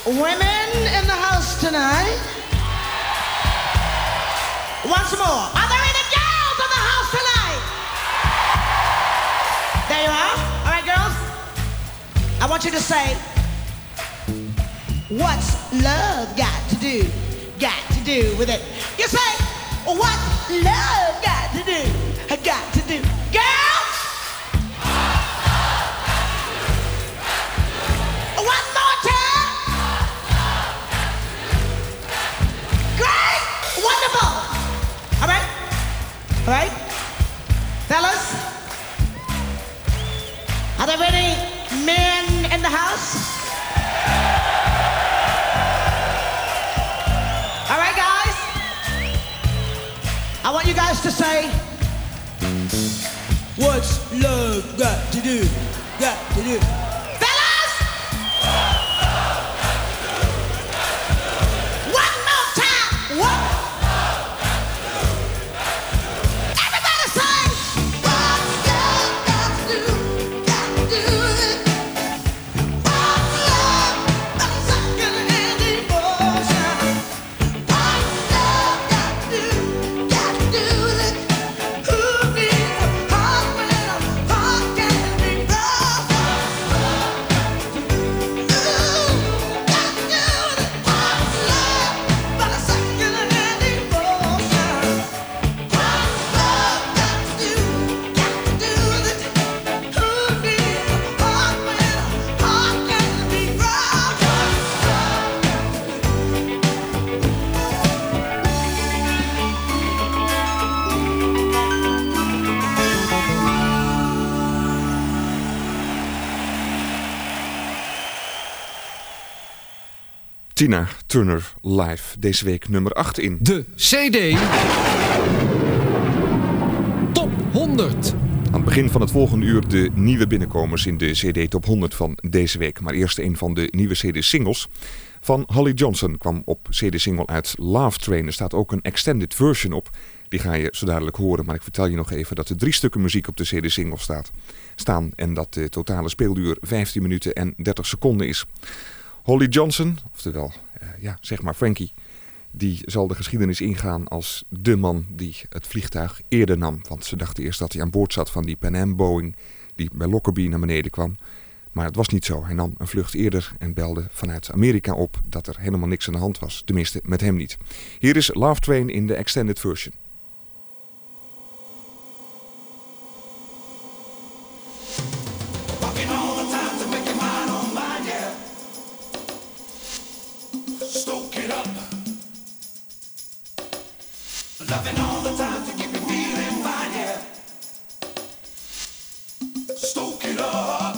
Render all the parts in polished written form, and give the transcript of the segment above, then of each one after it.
Women in the house tonight. Once more. Are there any girls in the house tonight? There you are. All right, girls. I want you to say, what's love got to do with it? You say, what's love got to do? Girls! One more time. Great! Wonderful! All right? Fellas? Are there any men in the house? All right, guys? I want you guys to say, what's love got to do? Fellas! One more time! What? Everybody say, what's love got to do? What's love but a second hand emotion? What's love got to do with it? Who needs a heart when a heart can't be broken? Ooh, got to do with it. What's love but a second hand emotion? What's love got to do with it? Who needs a heart when a heart can't be broken? Tina Turner live. Deze week nummer 8 in. De CD Top 100. Aan het begin van het volgende uur de nieuwe binnenkomers in de CD Top 100 van deze week. Maar eerst een van de nieuwe CD-singles. Van Holly Johnson kwam op CD-single uit Love Train. Er staat ook een extended version op. Die ga je zo dadelijk horen. Maar ik vertel je nog even dat er 3 stukken muziek op de CD-single staan. En dat de totale speelduur 15 minuten en 30 seconden is. Holly Johnson, oftewel zeg maar Frankie, die zal de geschiedenis ingaan als de man die het vliegtuig eerder nam. Want ze dachten eerst dat hij aan boord zat van die Pan Am Boeing die bij Lockerbie naar beneden kwam. Maar het was niet zo. Hij nam een vlucht eerder en belde vanuit Amerika op dat er helemaal niks aan de hand was. Tenminste, met hem niet. Hier is Love Train in de extended version. Walking all the time to make your mind on mine, yeah. Stoke it up. Loving all the time to keep you feeling fine, yeah. Stoke it up.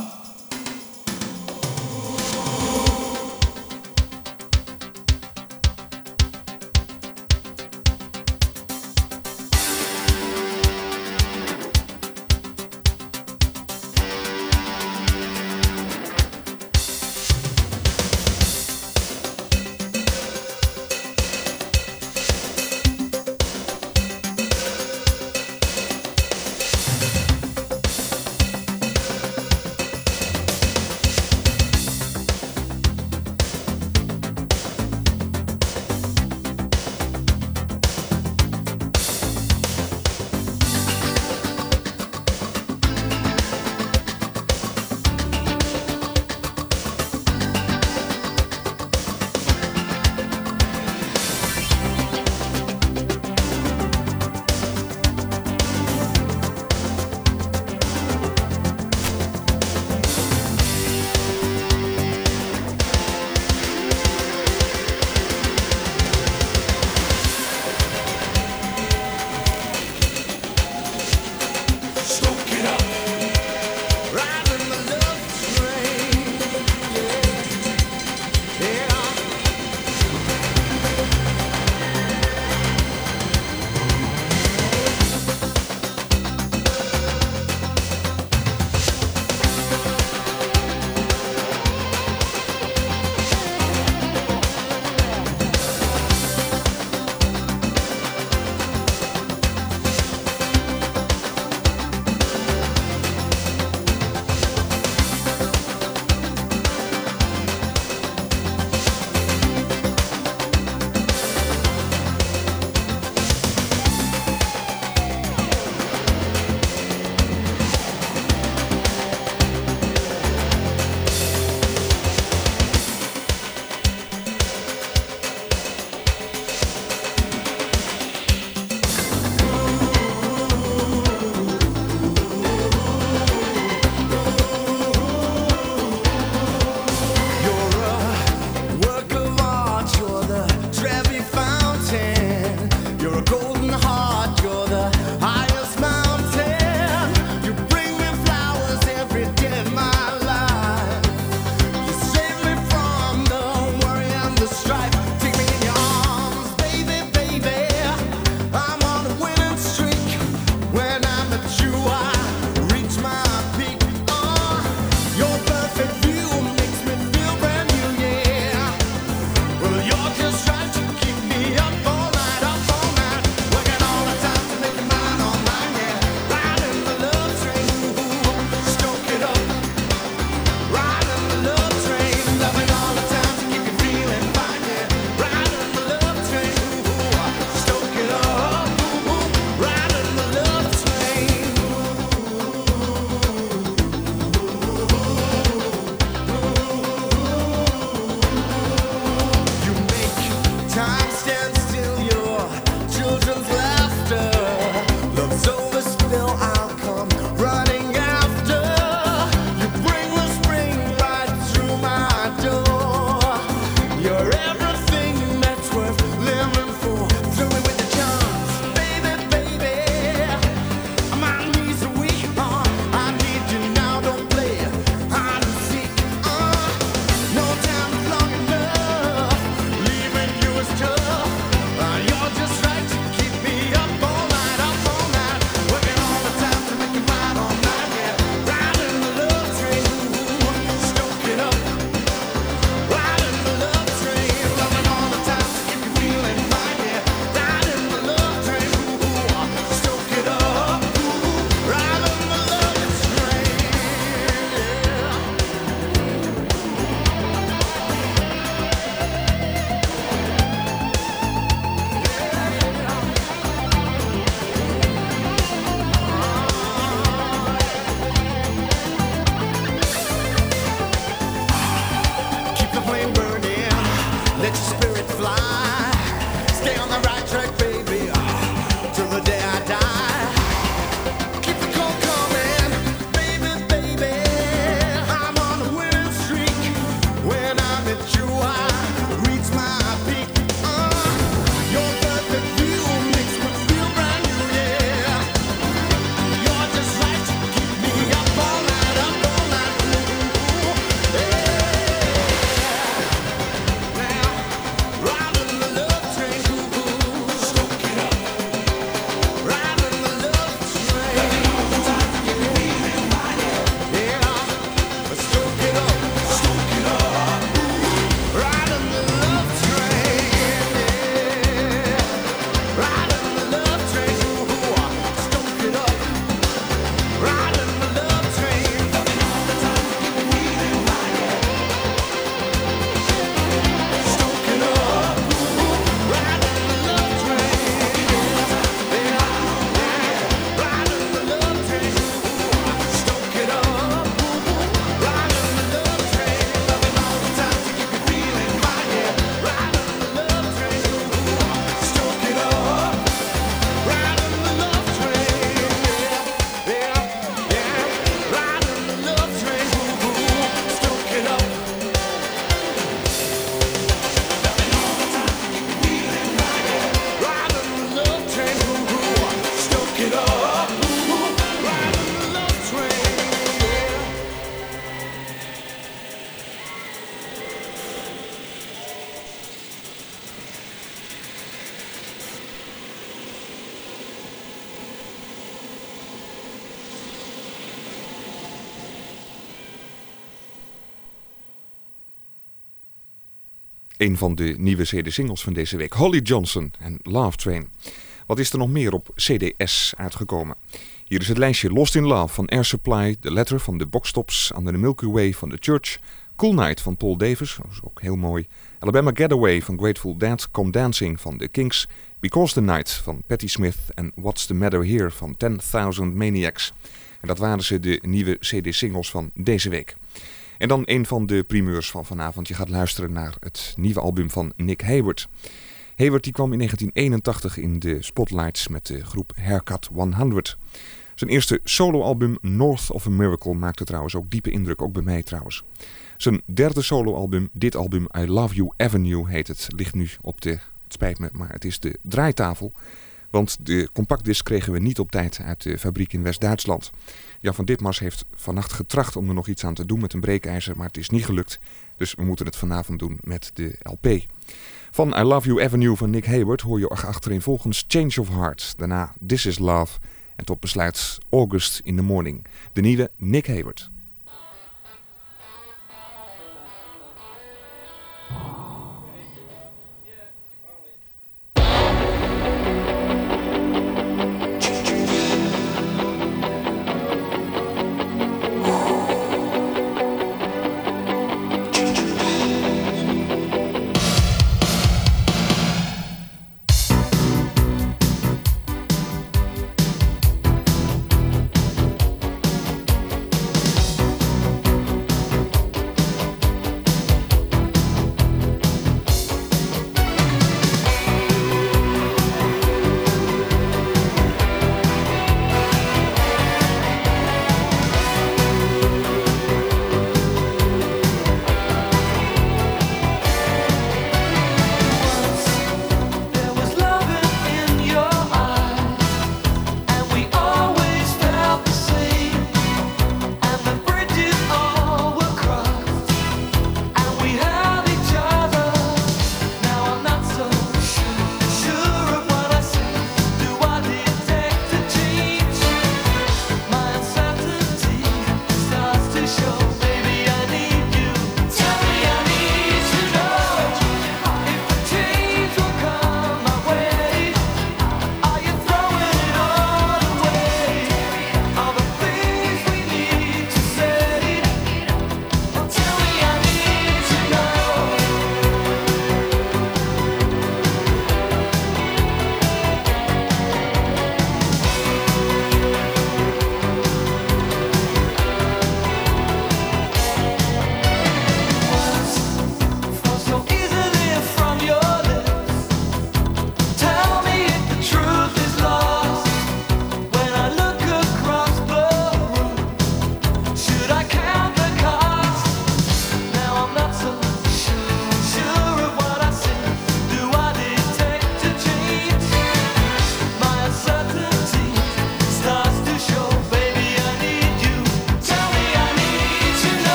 Een van de nieuwe CD-singles van deze week. Holly Johnson en Love Train. Wat is er nog meer op CDS uitgekomen? Hier is het lijstje Lost in Love van Air Supply, The Letter van de Box Tops, Under the Milky Way van The Church, Cool Night van Paul Davis, dat is ook heel mooi, Alabama Getaway van Grateful Dead, Come Dancing van The Kinks, Because the Night van Patti Smith en What's the Matter Here van 10,000 Maniacs. En dat waren ze, de nieuwe CD-singles van deze week. En dan een van de primeurs van vanavond. Je gaat luisteren naar het nieuwe album van Nick Hayward. Hayward die kwam in 1981 in de spotlights met de groep Haircut 100. Zijn eerste soloalbum North of a Miracle maakte trouwens ook diepe indruk, ook bij mij trouwens. Zijn derde soloalbum, dit album I Love You Avenue heet het, ligt nu op de, het spijt me, maar het is de draaitafel. Want de compactdisc kregen we niet op tijd uit de fabriek in West-Duitsland. Jan van Ditmars heeft vannacht getracht om er nog iets aan te doen met een breekijzer, maar het is niet gelukt. Dus we moeten het vanavond doen met de LP. Van I Love You Avenue van Nick Hayward hoor je achtereenvolgens Change of Heart. Daarna This Is Love en tot besluit August in the Morning. De nieuwe Nick Hayward.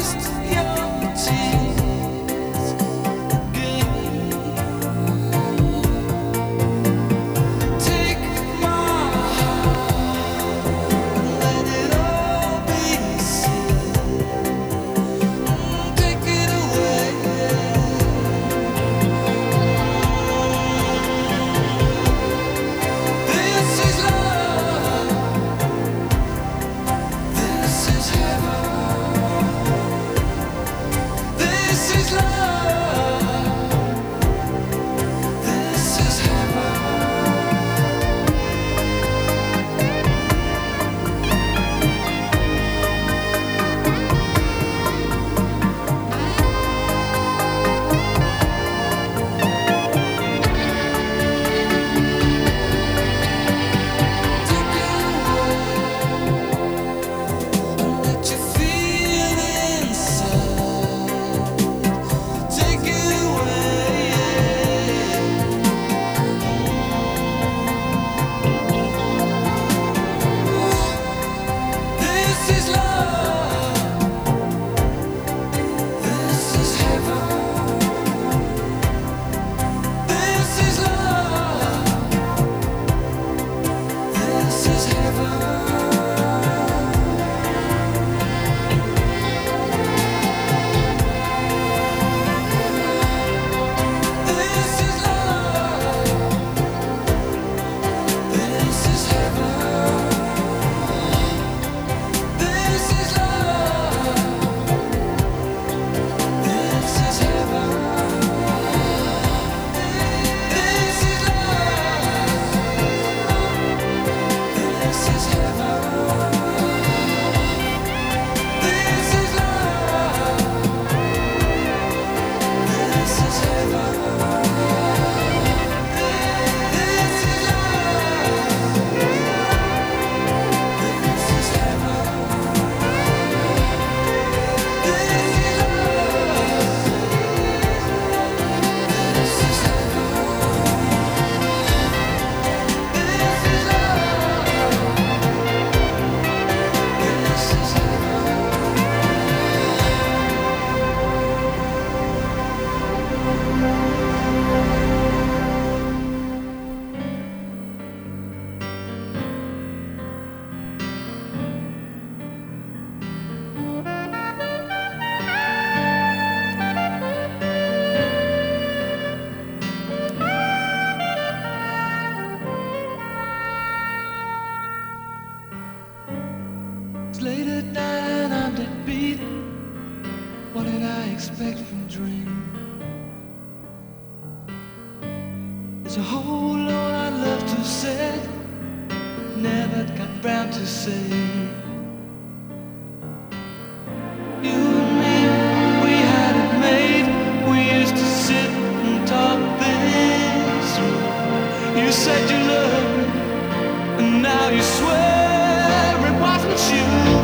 It's late at night and I'm dead beat. What did I expect from dream? There's a whole lot I'd love to say, never got round to say. You and me, we had it made. We used to sit and talk things through. You said you loved me, and now you swear it wasn't you.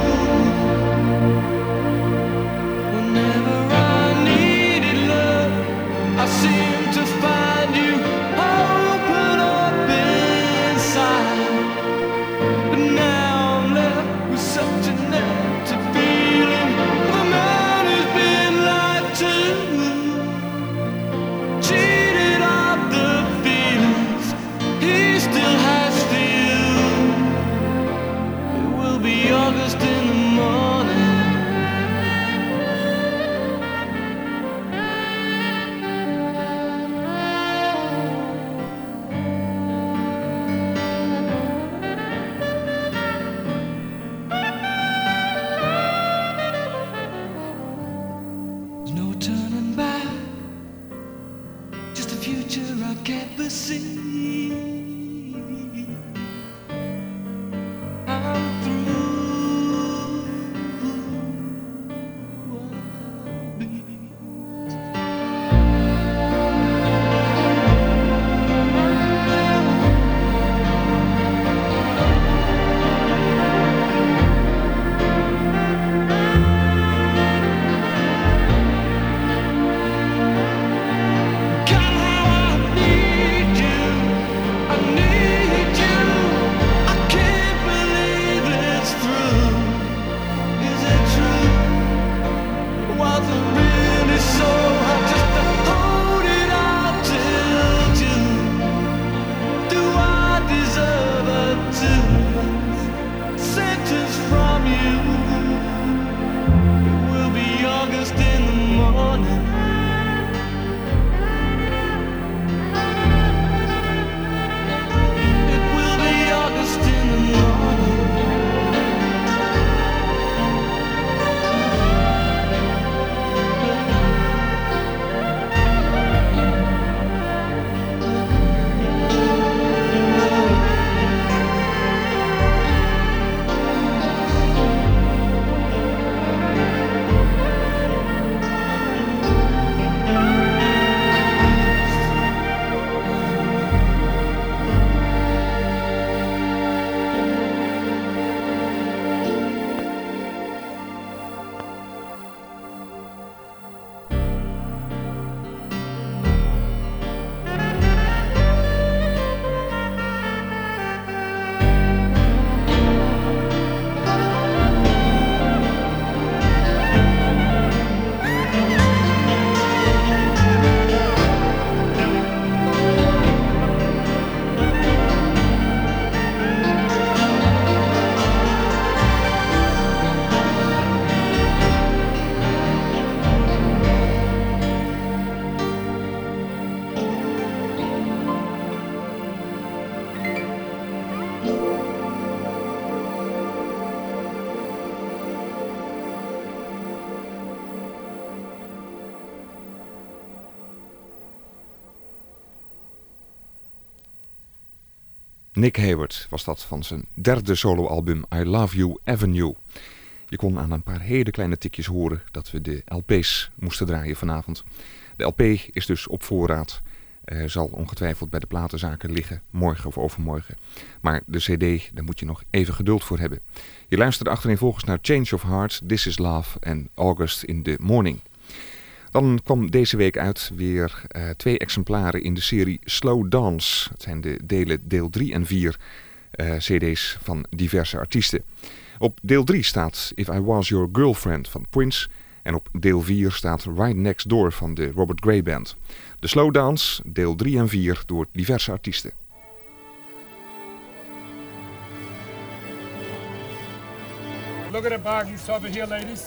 Whenever I needed love, I seemed to find you open up inside. But now I'm left with such an empty feeling of a man who's been lied to, cheated of the feelings he still has for you. It will be August in the morning. There's no turning back, just a future I can't foresee. I'm through. I'll be. God, how I need you. I Nick Hayward was dat van zijn derde soloalbum I Love You Avenue. Je kon aan een paar hele kleine tikjes horen dat we de LP's moesten draaien vanavond. De LP is dus op voorraad. Zal ongetwijfeld bij de platenzaken liggen, morgen of overmorgen. Maar de cd, daar moet je nog even geduld voor hebben. Je luisterde achtereenvolgens naar Change of Heart, This Is Love en August in the Morning. Dan kwam deze week uit weer 2 exemplaren in de serie Slow Dance. Het zijn de deel 3 en 4 cd's van diverse artiesten. Op deel 3 staat If I Was Your Girlfriend van Prince. En op deel 4 staat Right Next Door van de Robert Gray Band. De Slow Dance, deel 3 en 4 door diverse artiesten. Look at the boggies over here, ladies.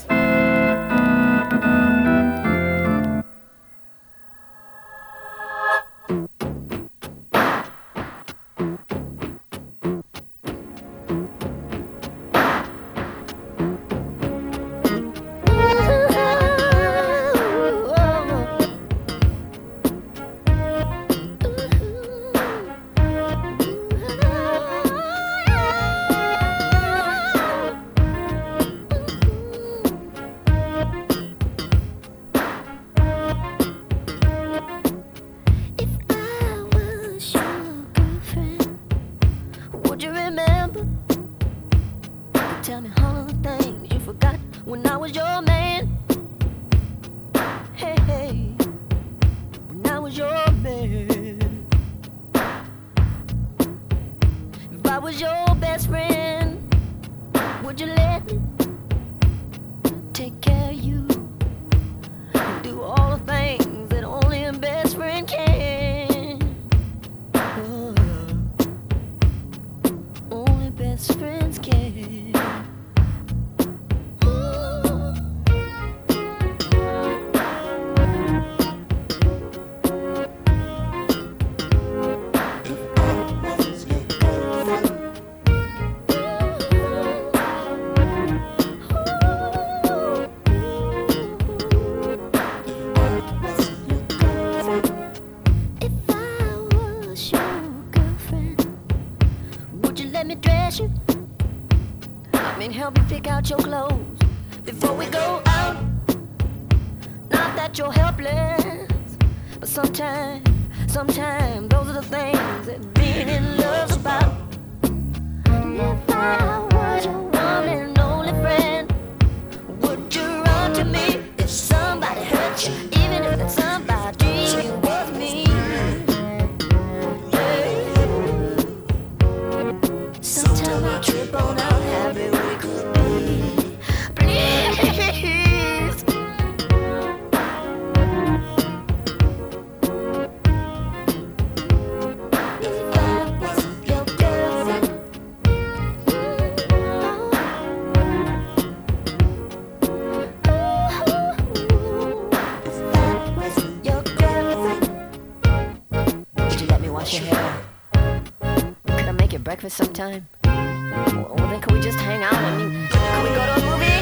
Sometime. Well, then could we just hang out and could we go to a movie and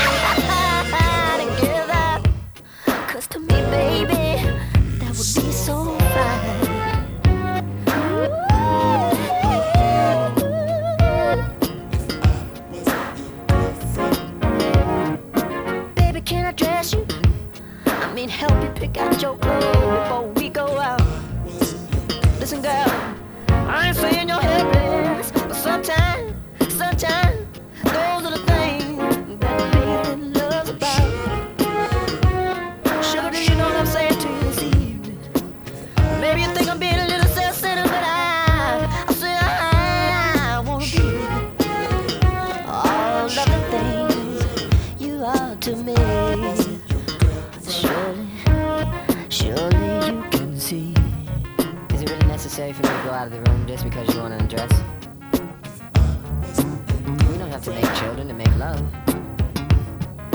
cry together? 'Cause to me, baby, that would be so fine. Baby, can I dress you? I mean, help you pick out your clothes before we go out. Listen, girl, I ain't saying you're helpless, but sometimes, those are the things that baby loves about. Sugar, do you know what I'm saying to you this evening? Maybe you think I'm being a little self-centered, but I say I wanna be all of the things you are to me. Surely you can see. Is it really necessary for me to go out of the room just because you want to undress? We don't have to make children to make love.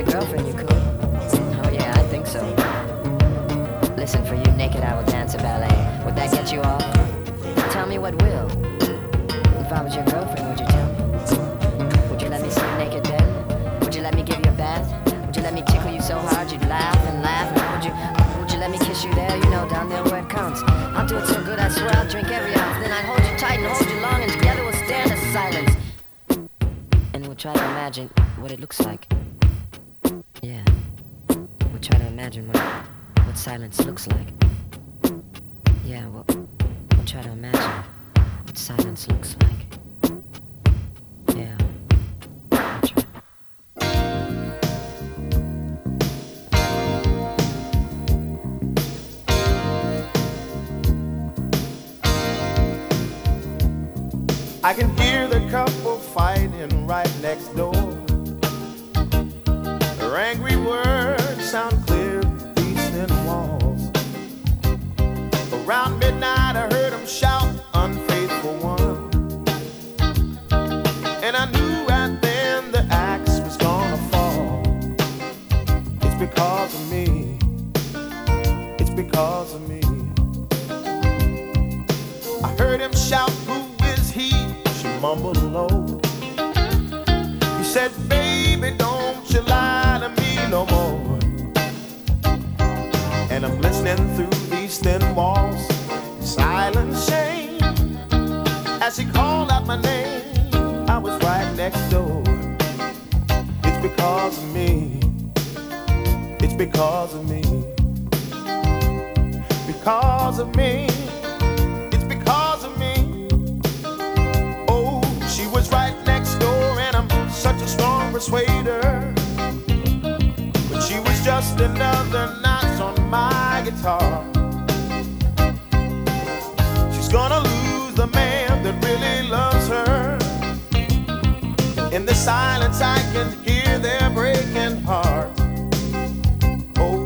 your girlfriend, you could. Oh yeah, I think so. Listen, for you naked, I will dance a ballet. Would that get you off? Tell me what will. If I was your girlfriend, would you tell me? Would you let me see you naked then? Would you let me give you a bath? Would you let me tickle you so hard you'd laugh and laugh? Would you let me kiss you there, you know, down there where it counts? I'll do it so good, I swear I'll drink every ounce. Then I'd hold you tight and hold you long, and together we'll stare into silence. And we'll try to imagine what it looks like. Yeah, we'll try to imagine what silence looks like. Yeah, we'll try to imagine what silence looks like. Yeah, we'll try. I can hear the couple fighting right next door. Their angry words sound clear through these thin walls. Around midnight I heard them shout, unfaithful one. And I knew right then the axe was gonna fall. It's because of me. It's because of me. I heard him shout, who is he? She mumbled low. He said, baby, don't you lie to me no more. And I'm listening through these thin walls, silent shame. As he called out my name, I was right next door. It's because of me. It's because of me. Because of me. It's because of me. Oh, she was right next door, and I'm such a strong persuader. But she was just another notch on my guitar. She's gonna lose the man that really loves her. In the silence I can hear their breaking heart. Oh,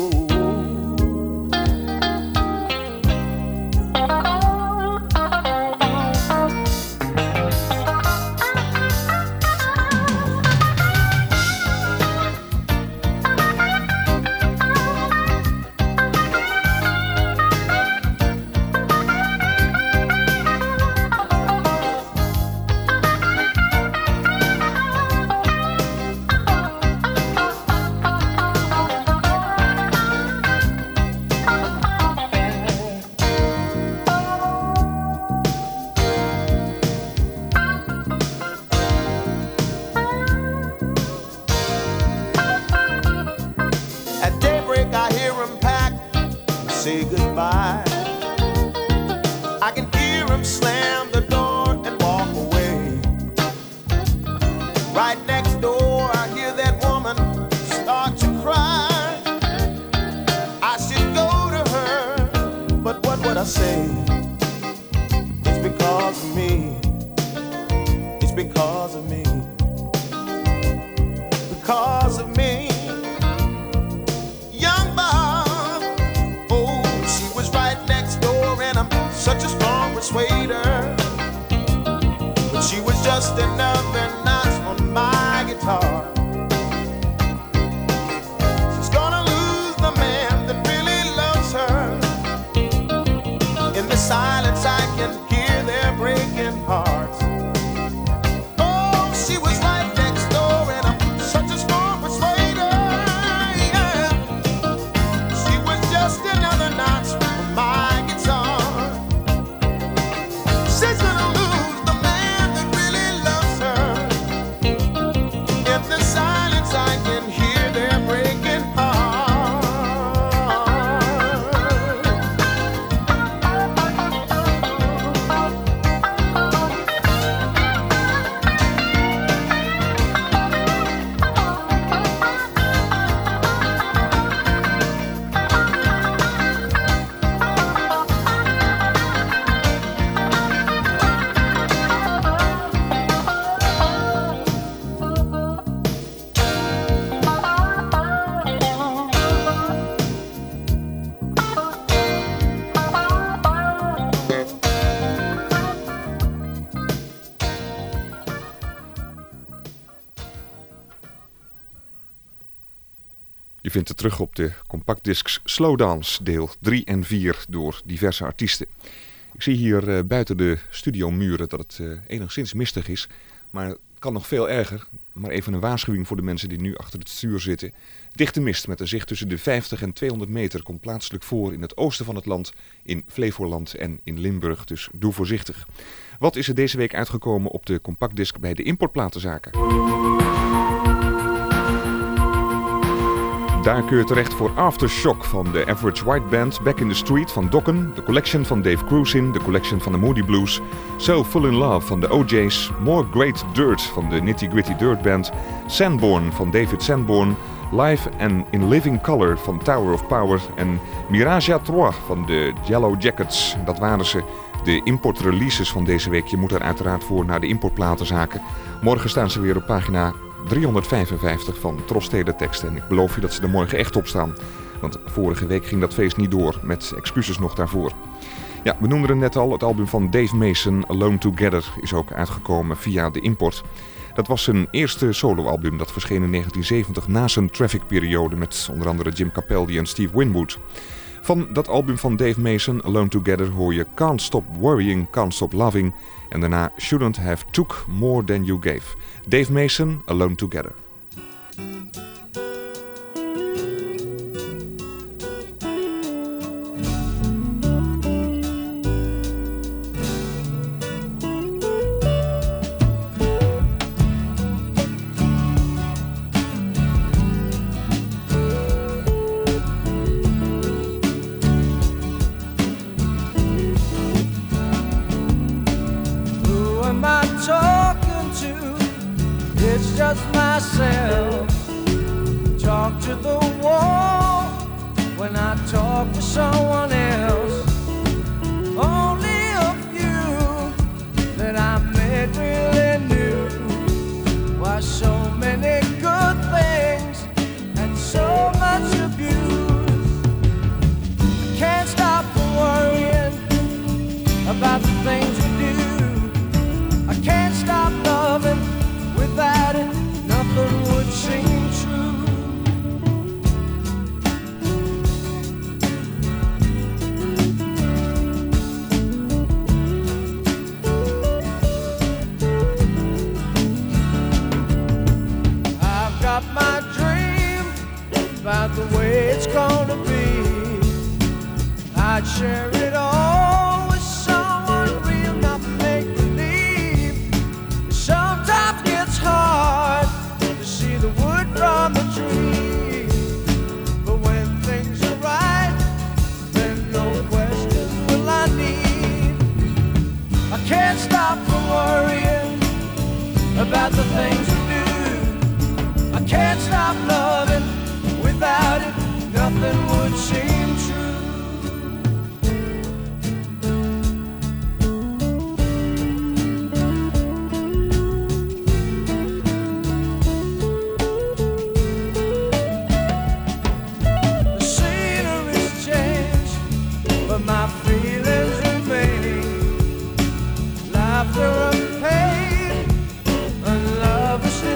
say goodbye. I can hear him slam the door and walk away. Right next door I hear that woman start to cry. I should go to her, but what would I say? It's because of me. It's because of me. Because of me. Such a strong persuader, but she was just another notch on my guitar. She's gonna lose the man that really loves her. In the silence I can hear their breaking hearts. Oh, she was right next door, and I'm such a strong persuader. Yeah. She was just another notch on my guitar. She's gonna lose the man that really loves her. In the Je vindt het terug op de compactdiscs Slow Dance, deel 3 en 4 door diverse artiesten. Ik zie hier buiten de studiomuren dat het enigszins mistig is, maar het kan nog veel erger. Maar even een waarschuwing voor de mensen die nu achter het stuur zitten. Dichte mist met een zicht tussen de 50 en 200 meter komt plaatselijk voor in het oosten van het land, in Flevoland en in Limburg, dus doe voorzichtig. Wat is er deze week uitgekomen op de compactdisc bij de importplatenzaken? Daar kun je terecht voor Aftershock van de Average White Band, Back in the Street van Dokken, de Collection van Dave Cruisin, de Collection van de Moody Blues, So Full in Love van de OJ's, More Great Dirt van de Nitty Gritty Dirt Band, Sanborn van David Sanborn, Live and in Living Color van Tower of Power en Mirage à Trois van de Yellow Jackets. Dat waren ze, de importreleases van deze week. Je moet er uiteraard voor naar de importplatenzaken. Morgen staan ze weer op pagina 355 van Tros Teletext en ik beloof je dat ze er morgen echt op staan. Want vorige week ging dat feest niet door, met excuses nog daarvoor. Ja, we noemden het net al, het album van Dave Mason, Alone Together, is ook uitgekomen via de import. Dat was zijn eerste soloalbum, dat verscheen in 1970 na zijn Traffic-periode met onder andere Jim Capaldi en Steve Winwood. Van dat album van Dave Mason, Alone Together, hoor je Can't Stop Worrying, Can't Stop Loving en daarna Shouldn't Have Took More Than You Gave. Dave Mason, Alone Together.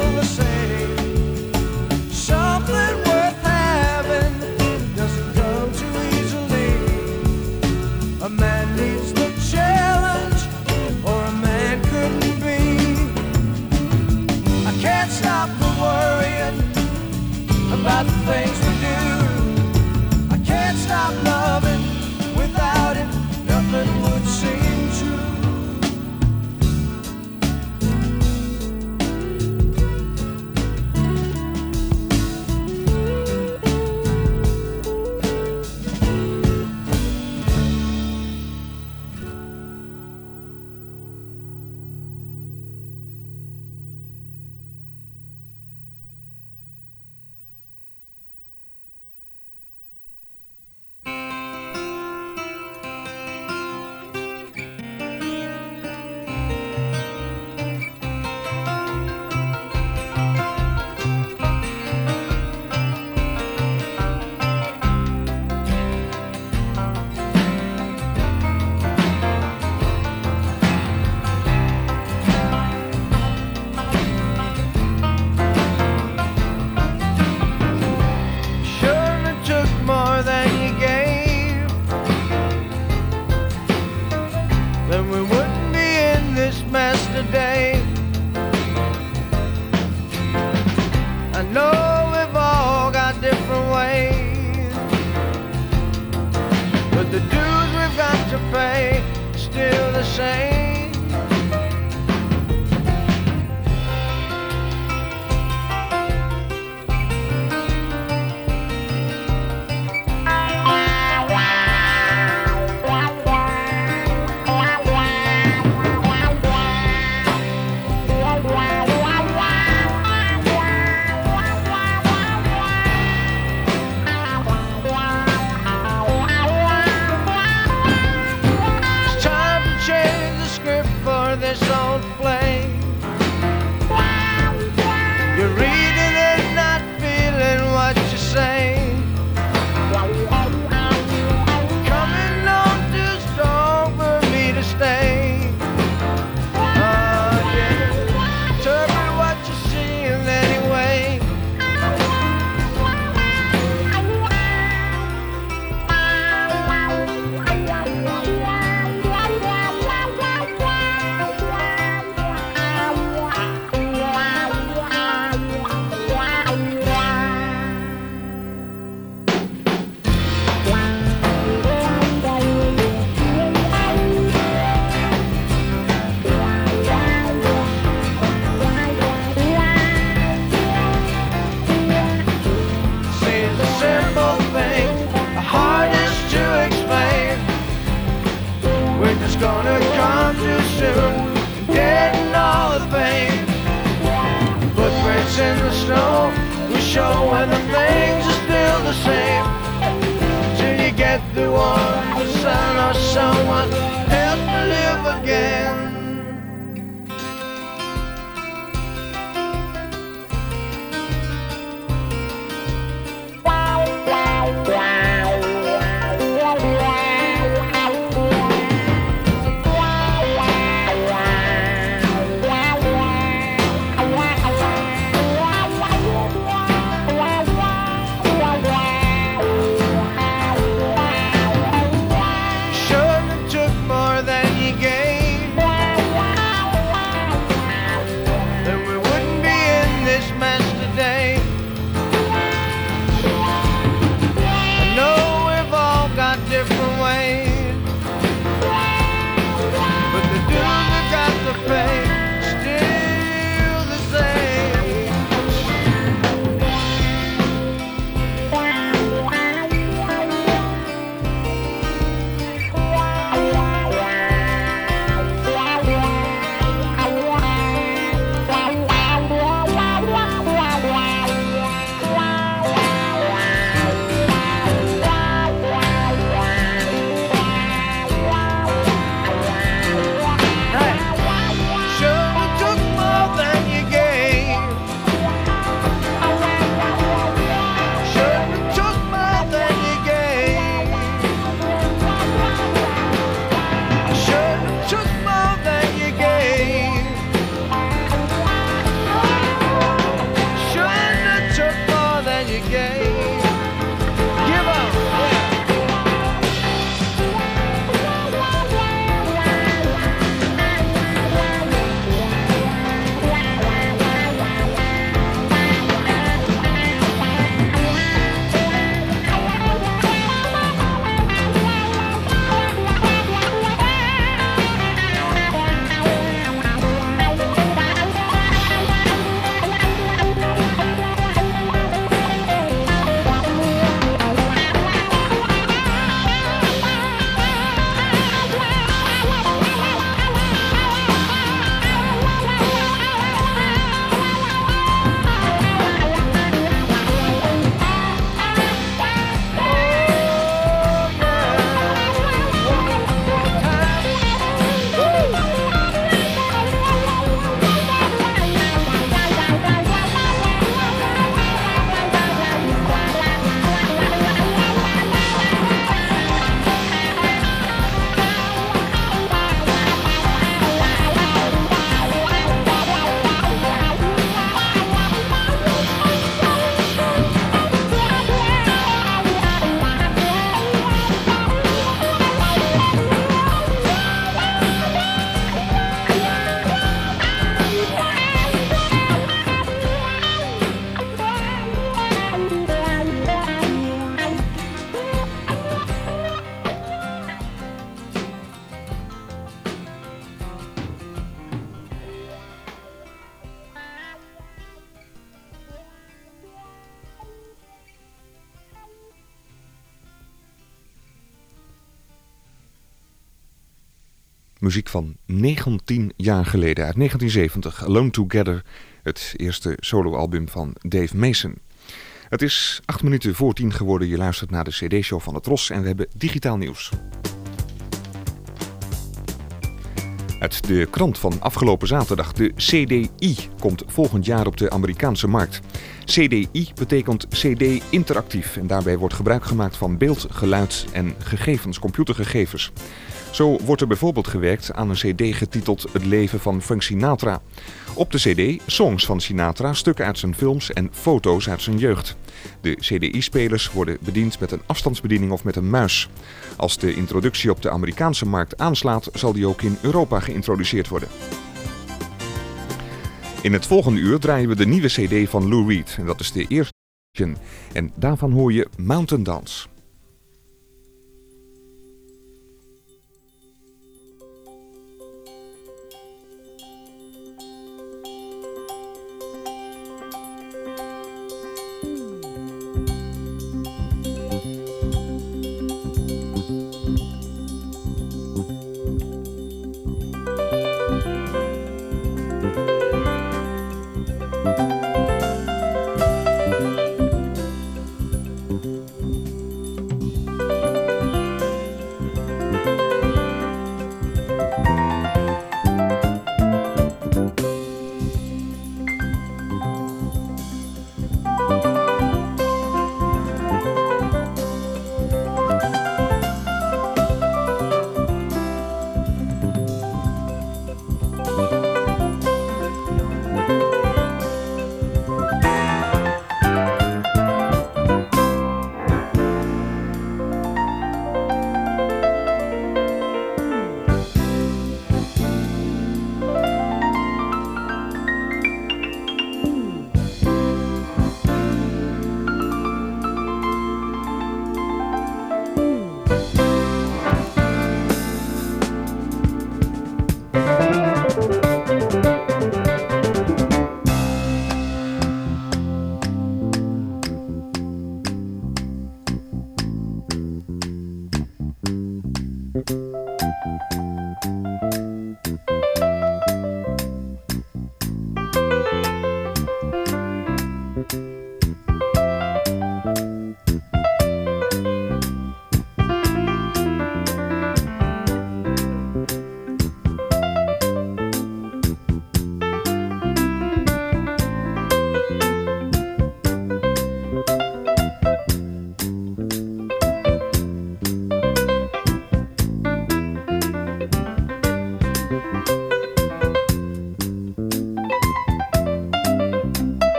Something worth having doesn't come then we wouldn't be in this mess today. I know we've all got different ways, but the dues we've got to pay is still the same. This old play, you're reading and not feeling what you say. Coming on too strong for me to stay. Oh yeah, interpret what you're seeing anyway. Gonna come too soon, getting all the pain. Footprints in the snow, we show when the things are still the same. Till you get the one, the son or someone else to live again. Shouldn't have took more than you gave. Muziek van 19 jaar geleden, uit 1970. Alone Together, het eerste soloalbum van Dave Mason. Het is 8 minuten voor 10 geworden. Je luistert naar de CD-show van het Tros en we hebben digitaal nieuws. Uit de krant van afgelopen zaterdag. De CDI komt volgend jaar op de Amerikaanse markt. CDI betekent CD interactief en daarbij wordt gebruik gemaakt van beeld, geluid en gegevens, computergegevens. Zo wordt er bijvoorbeeld gewerkt aan een CD getiteld Het leven van Frank Sinatra. Op de CD songs van Sinatra, stukken uit zijn films en foto's uit zijn jeugd. De CDI-spelers worden bediend met een afstandsbediening of met een muis. Als de introductie op de Amerikaanse markt aanslaat, zal die ook in Europa geïntroduceerd worden. In het volgende uur draaien we de nieuwe CD van Lou Reed. En dat is de eerste. En daarvan hoor je Mountain Dance.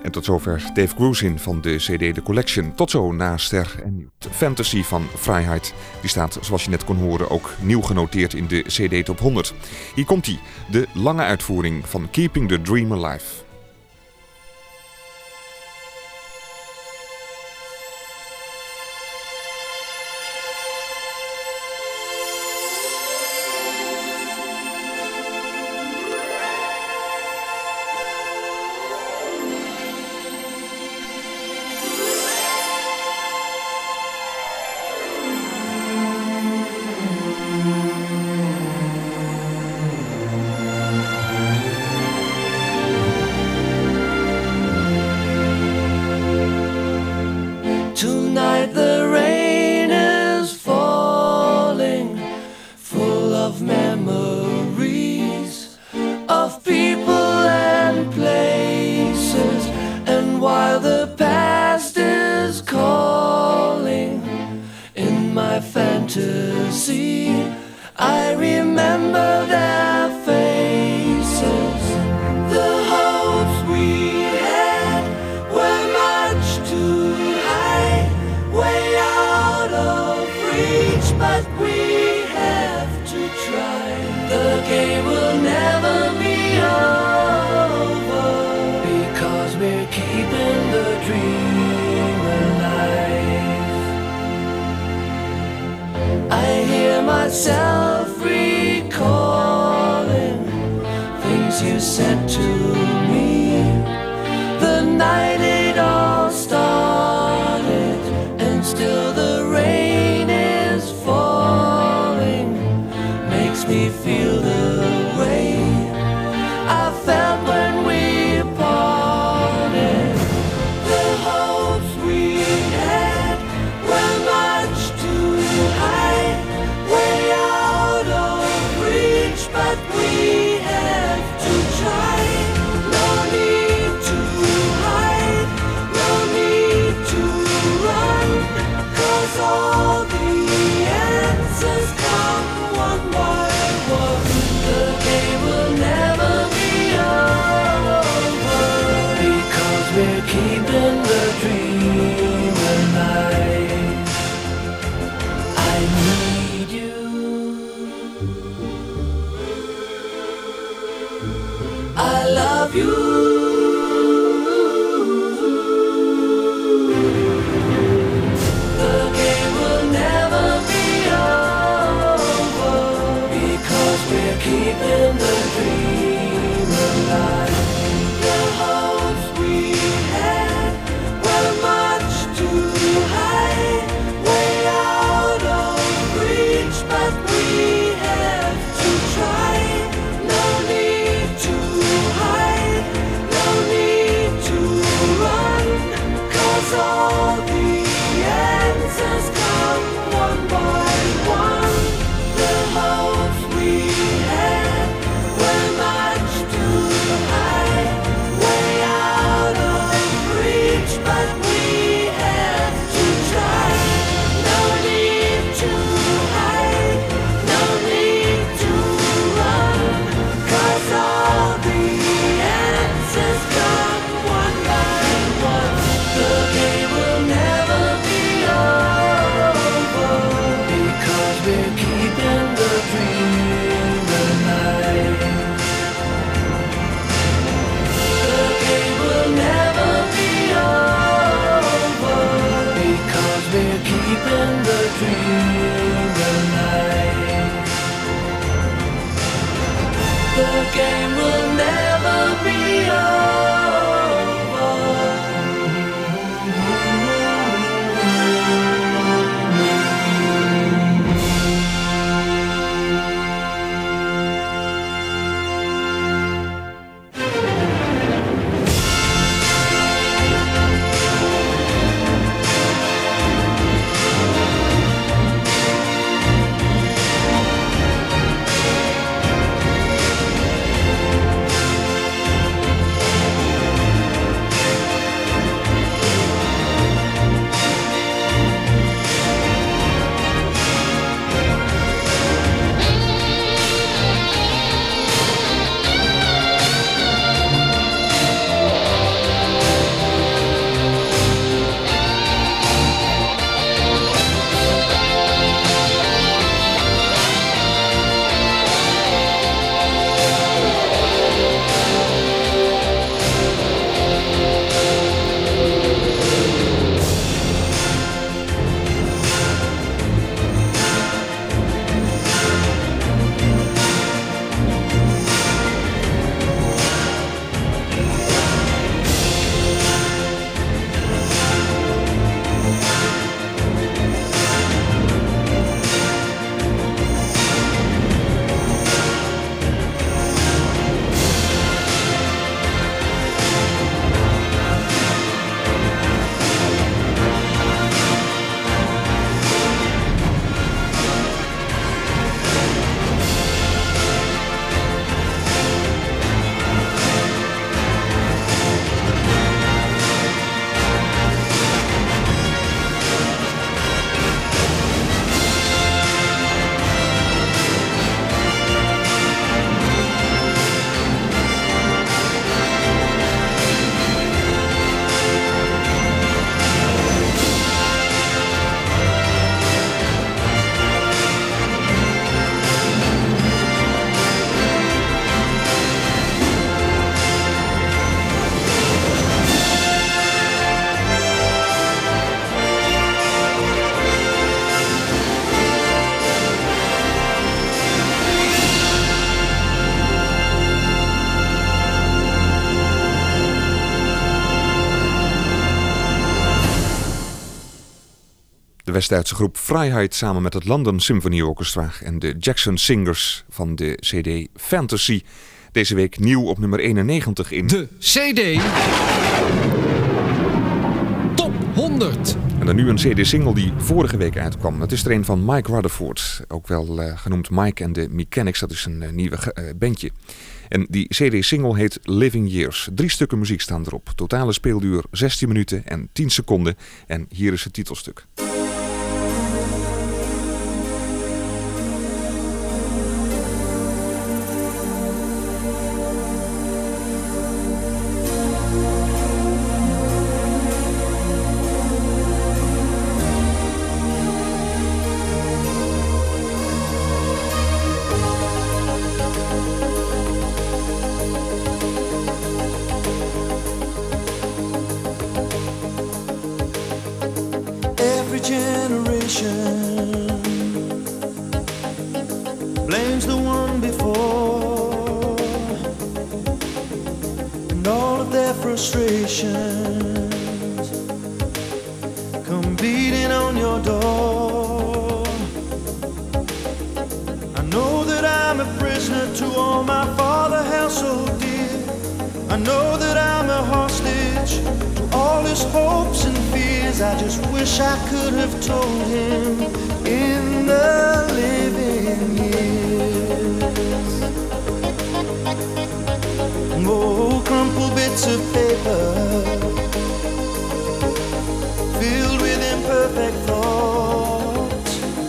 En tot zover Dave Grusin van de CD The Collection. Tot zo na Ster en Nieuw. Fantasy van Vrijheid. Die staat, zoals je net kon horen, ook nieuw genoteerd in de CD Top 100. Hier komt hij, de lange uitvoering van Keeping the Dream Alive. Tonight the rain is falling, full of memories of people and places. And while the past is calling in my fantasy, I remember their faces. The hopes we had were much too high, way out of reach, but we have to try. The game will never be over because we're keeping the dream alive. I hear myself recalling things you said to me the night it all started, and still the rain is falling, makes me feel the way I felt when we parted. The hopes we had were much too high, way out of reach, but we have to try. No need to hide, no need to run, 'cause all the answers come one by one. The game will never be over because we're keeping the dream alive. I need you, I love you. The game will never be over because we're keeping the dream alive. The hopes we had were much too high, way out of reach, but we have to try. No need to hide, De West-Duitse groep Freiheit samen met het London Symphony Orchestra en de Jackson Singers van de CD Fantasy. Deze week nieuw op nummer 91 in De CD Top 100. En dan nu een CD-single die vorige week uitkwam. Het is er een van Mike Rutherford, ook wel genoemd Mike and the Mechanics. Dat is een nieuwe bandje. En die CD-single heet Living Years. 3 stukken muziek staan erop. Totale speelduur 16 minuten en 10 seconden. En hier is het titelstuk. Blames the one before, and all of their frustrations come beating on your door. I know that I'm a prisoner to all my father held so dear. I know that I'm a hostage to all his hopes and fears. I just wish I could have told him in the living years. Oh, crumpled bits of paper filled with imperfect thoughts,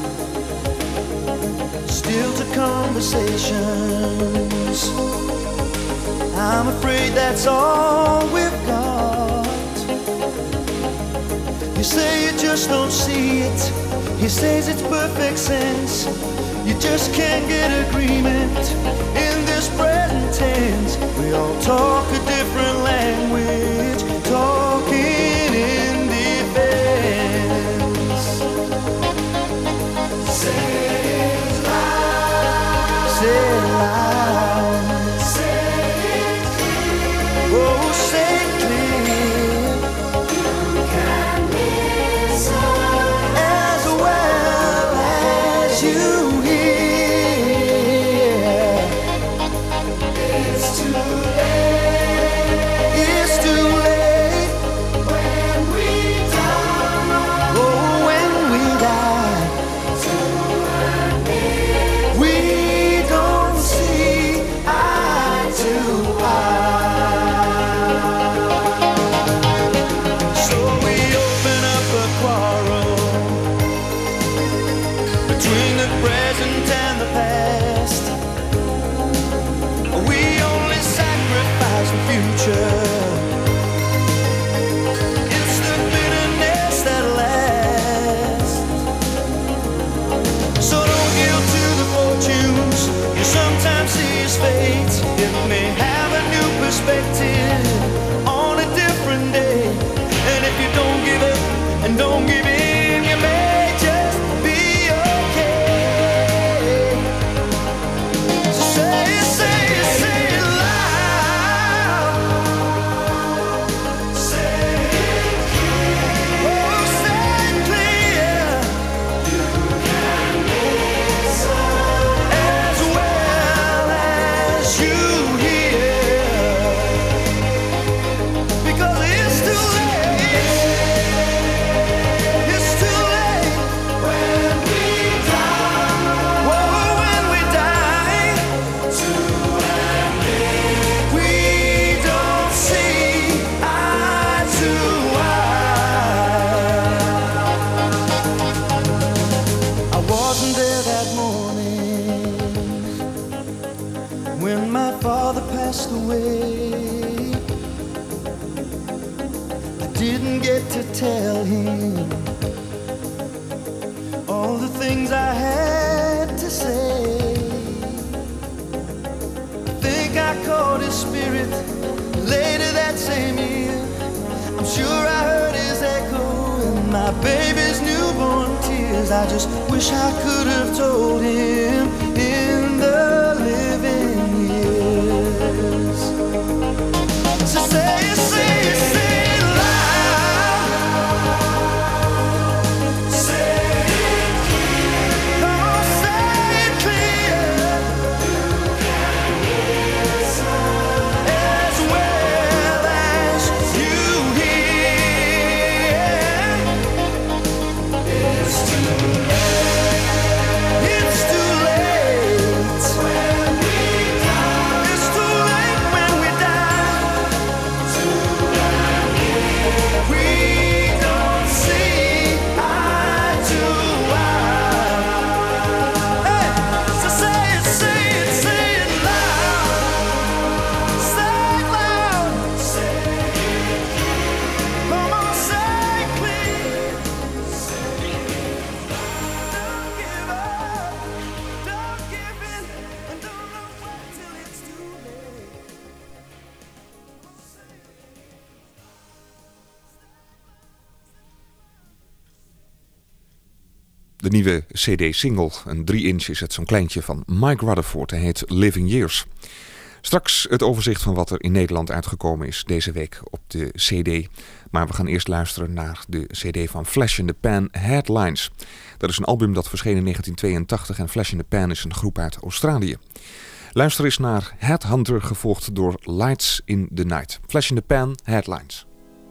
still to conversations. I'm afraid that's all we've got. You say you just don't see it. He says it's perfect sense. You just can't get agreement in this present tense. We all talk a different language, talking in defense. Say it loud. Say it loud. Say it clear. Oh, say it clear. You can listen as well as you hear. It's too late. It's too late when we die. Oh, when we die. We don't see eye to eye. So we open up a quarrel between the present and the past. We only sacrifice the future. It's the bitterness that lasts. So don't yield to the fortunes you sometimes see as fate. It may have a new perspective on a different day. And if you don't give up and don't give in, you may just be okay. So say it, say it, say it loud. Say it clear. Oh, say it clear. You can listen as well as you hear. Because it's too late. It's too late when we die. Whoa, when we die. To admit we don't see eye to eye. I wasn't there that morning when my father passed away. I didn't get to tell him all the things I had to say. I think I caught his spirit later that same year. I'm sure I heard his echo in my baby's newborn tears. I just wish I could have told him in the living years. So say it, say it, say it loud. Say De nieuwe CD-single, een 3-inch is het, zo'n kleintje van Mike Rutherford. Hij heet Living Years. Straks het overzicht van wat er in Nederland uitgekomen is deze week op de CD. Maar we gaan eerst luisteren naar de CD van Flash in the Pan, Headlines. Dat is een album dat verscheen in 1982 en Flash in the Pan is een groep uit Australië. Luister eens naar Headhunter, gevolgd door Lights in the Night. Flash in the Pan, Headlines.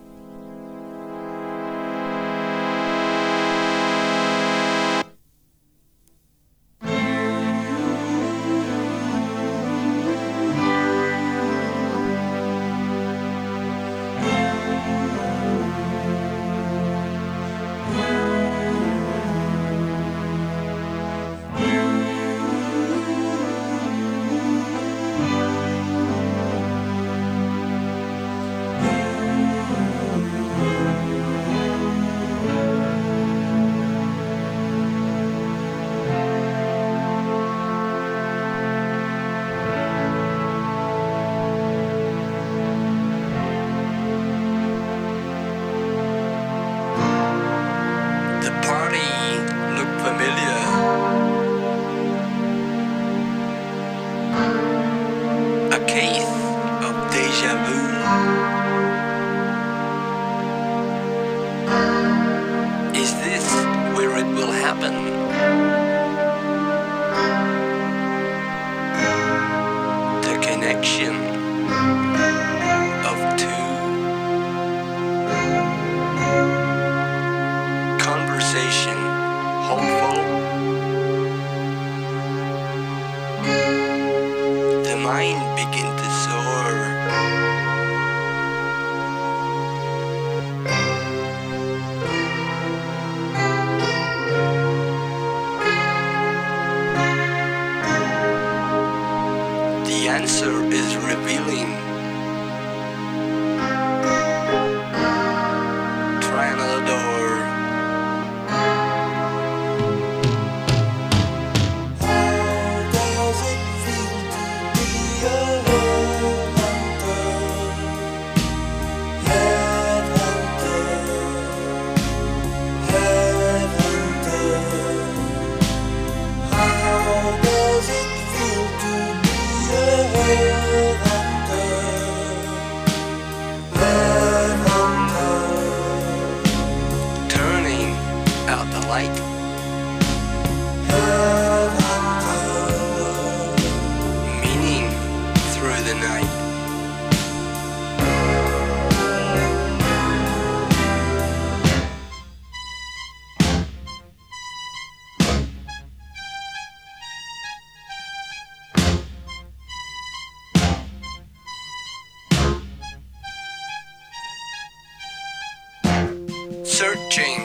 Searching.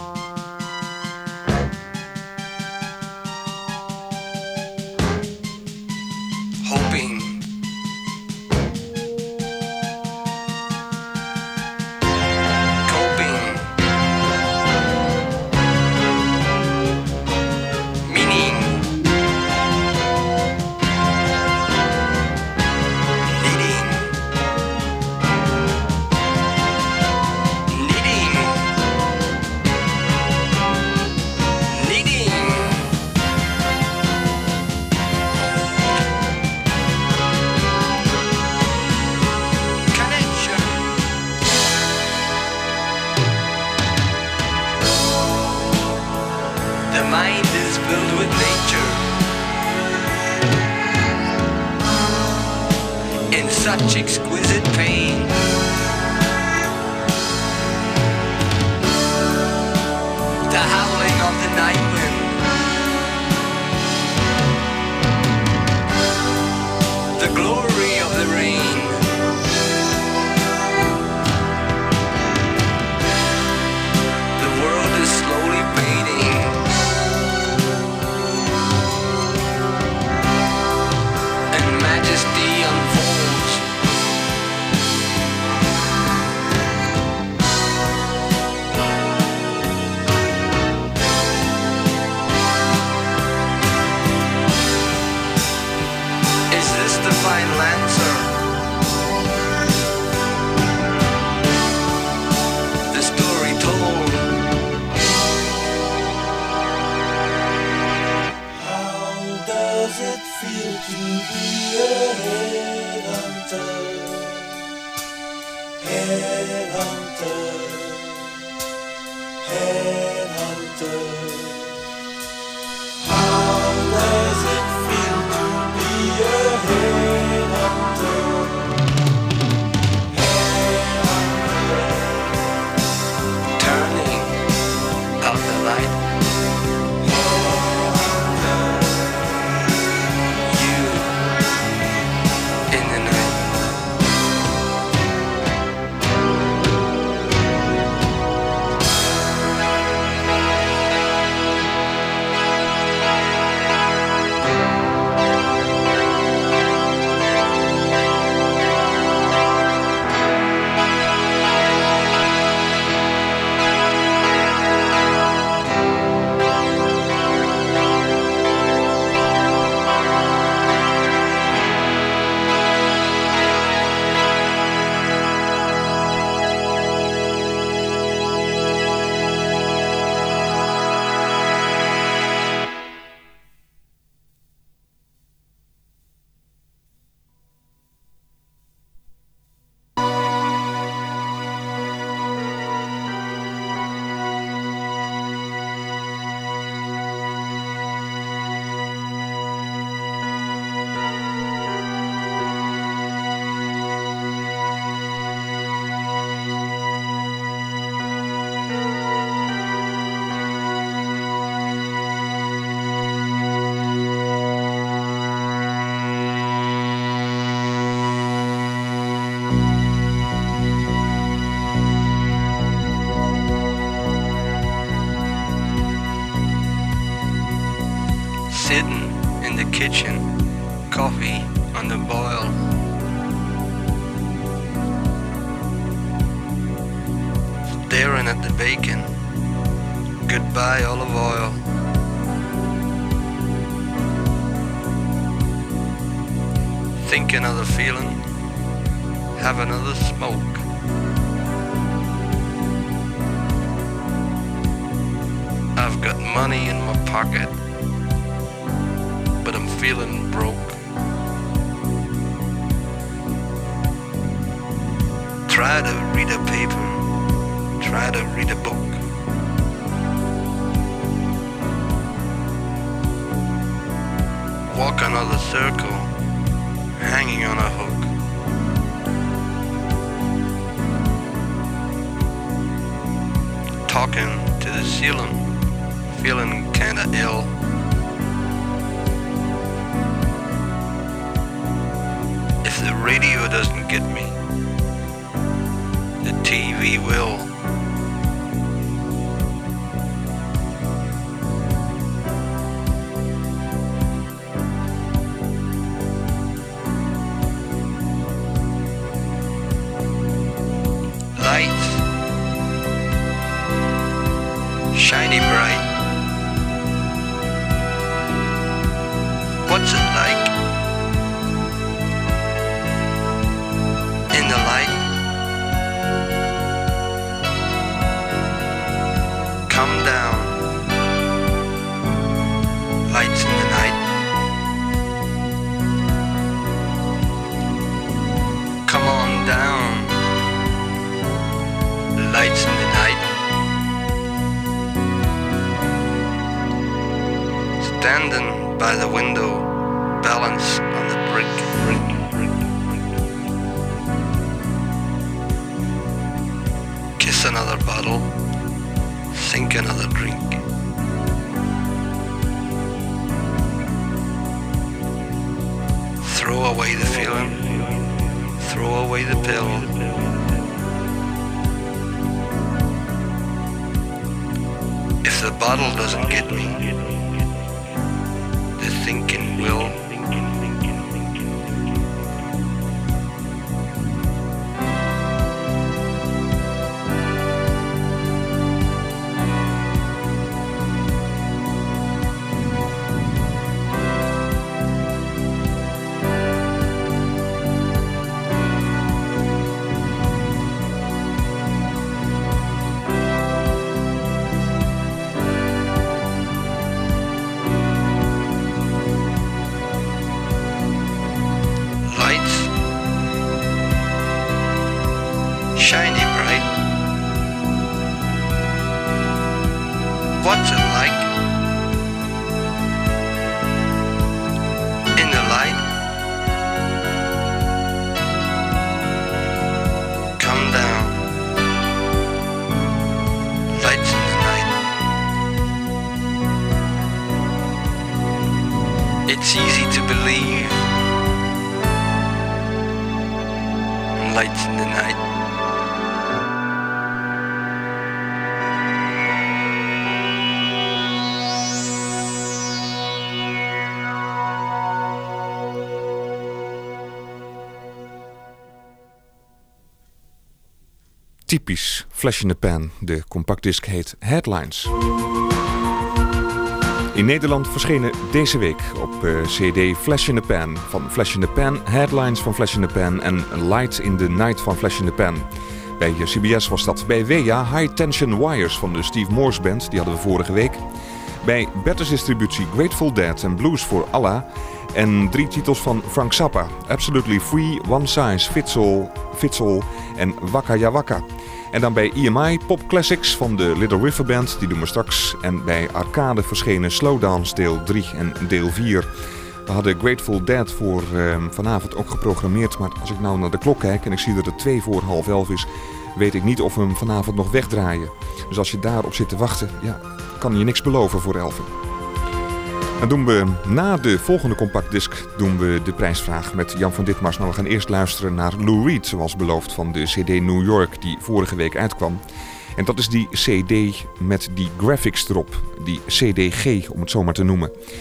Hoping. Coping. Meaning. Needing. Such exquisite pain. The howling of the night wind, the glory of the rain, the world is slowly fading, and majesty unfolds Sitting in the kitchen, coffee on the boil. Staring at the bacon, goodbye olive oil. Think another feeling, have another smoke. I've got money in my pocket, but I'm feeling broke. Try to read a paper, try to read a book. Walk another circle, hanging on a hook. Talking to the ceiling, feeling kinda ill. If the radio doesn't get me, the TV will. Lights, shiny bright. What's it like in the light? Come down, lights in the night. Come on down, lights in the night. Standing by the window, balanced on the brick. Kiss another bottle, sink another drink. Throw away the feeling, throw away the pill. If the bottle doesn't get me, the thinking will. Shiny bright. What's it like in the light? Come down, lights in the night. It's easy to believe, lights in the night. Typisch Flash in the Pan. De compactdisc heet Headlines. In Nederland verschenen deze week op CD Flash in the Pan van Flash in the Pan, Headlines van Flash in the Pan en Light in the Night van Flash in the Pan. Bij CBS was dat. Bij WEA High Tension Wires van de Steve Morse Band, die hadden we vorige week. Bij Betters Distributie Grateful Dead en Blues for Allah. En 3 titels van Frank Zappa. Absolutely Free, One Size Fits All en Waka Ya Waka. En dan bij EMI Pop Classics van de Little River Band, die doen we straks. En bij Arcade verschenen Slowdance deel 3 en deel 4. We hadden Grateful Dead voor vanavond ook geprogrammeerd. Maar als ik nou naar de klok kijk en ik zie dat het 2 voor half 11 is, weet ik niet of we hem vanavond nog wegdraaien. Dus als je daarop zit te wachten, ja, kan je niks beloven voor 11. Dan doen we na de volgende compactdisc doen we de prijsvraag met Jan van Ditmars. Nou, we gaan eerst luisteren naar Lou Reed, zoals beloofd, van de CD New York die vorige week uitkwam. En dat is die CD met die graphics erop, die CDG om het zo maar te noemen.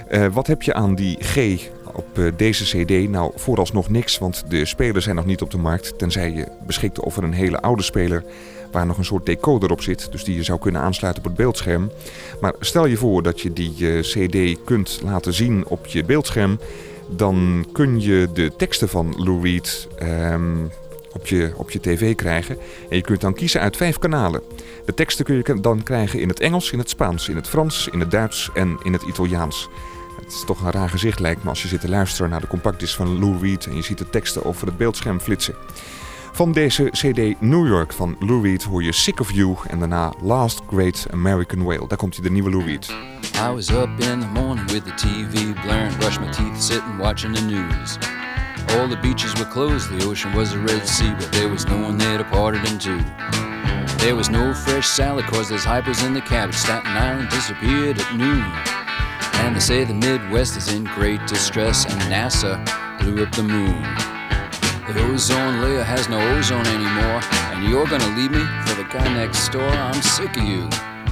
Wat heb je aan die G op deze cd? Nou, vooralsnog niks, want de spelers zijn nog niet op de markt. Tenzij je beschikt over een hele oude speler waar nog een soort decoder op zit. Dus die je zou kunnen aansluiten op het beeldscherm. Maar stel je voor dat je die cd kunt laten zien op je beeldscherm. Dan kun je de teksten van Lou Reed op je tv krijgen. En je kunt dan kiezen uit 5 kanalen. De teksten kun je dan krijgen in het Engels, in het Spaans, in het Frans, in het Duits en in het Italiaans. Het is toch een raar gezicht lijkt me als je zit te luisteren naar de compactdisc van Lou Reed en je ziet de teksten over het beeldscherm flitsen. Van deze cd New York van Lou Reed hoor je Sick of You en daarna Last Great American Whale. Daar komt hij, de nieuwe Lou Reed. I was up in the morning with the TV blaring, brushed my teeth, sitting watching the news. All the beaches were closed, the ocean was a Red Sea, but there was no one there to part it in two. There was no fresh salad cause there's hypers in the cabbage. Staten Island disappeared at noon. And they say the Midwest is in great distress and NASA blew up the moon. The ozone layer has no ozone anymore, and you're gonna leave me for the guy next door. I'm sick of you.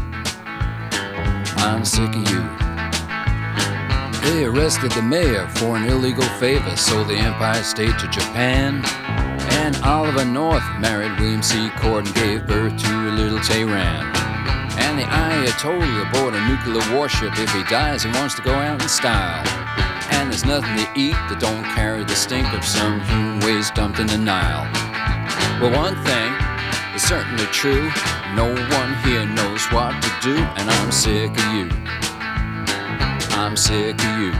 I'm sick of you. They arrested the mayor for an illegal favor, sold the Empire State to Japan. And Oliver North married William C. Cord and gave birth to a little Tehran. And the Ayatollah bought a nuclear warship. If he dies, he wants to go out in style. And there's nothing to eat that don't carry the stink of some human waste dumped in the Nile. Well, one thing is certainly true. No one here knows what to do, and I'm sick of you. I'm sick of you.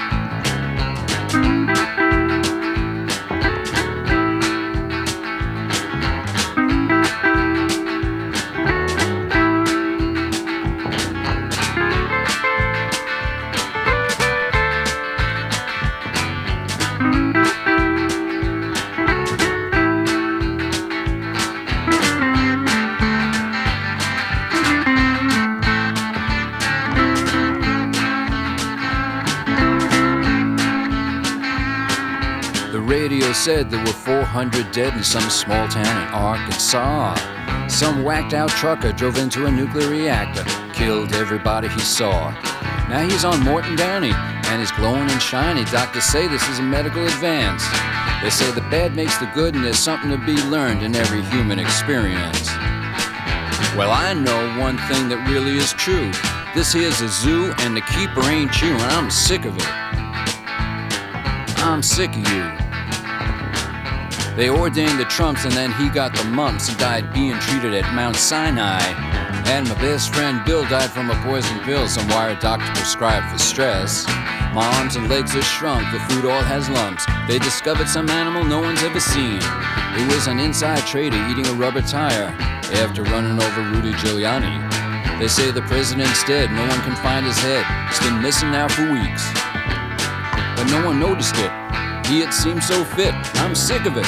Said there were 400 dead in some small town in Arkansas. Some whacked out trucker drove into a nuclear reactor, killed everybody he saw. Now he's on Morton Downey and he's glowing and shiny. Doctors say this is a medical advance. They say the bad makes the good and there's something to be learned in every human experience. Well, I know one thing that really is true. This here's a zoo and the keeper ain't you, and I'm sick of it. I'm sick of you. They ordained the Trumps and then he got the mumps. He died being treated at Mount Sinai. And my best friend Bill died from a poison pill some wire doctor prescribed for stress. My arms and legs are shrunk, the food all has lumps. They discovered some animal no one's ever seen. It was an inside trader eating a rubber tire after running over Rudy Giuliani. They say the president's dead, no one can find his head. It's been missing now for weeks. But no one noticed it. He had seemed so fit. I'm sick of it.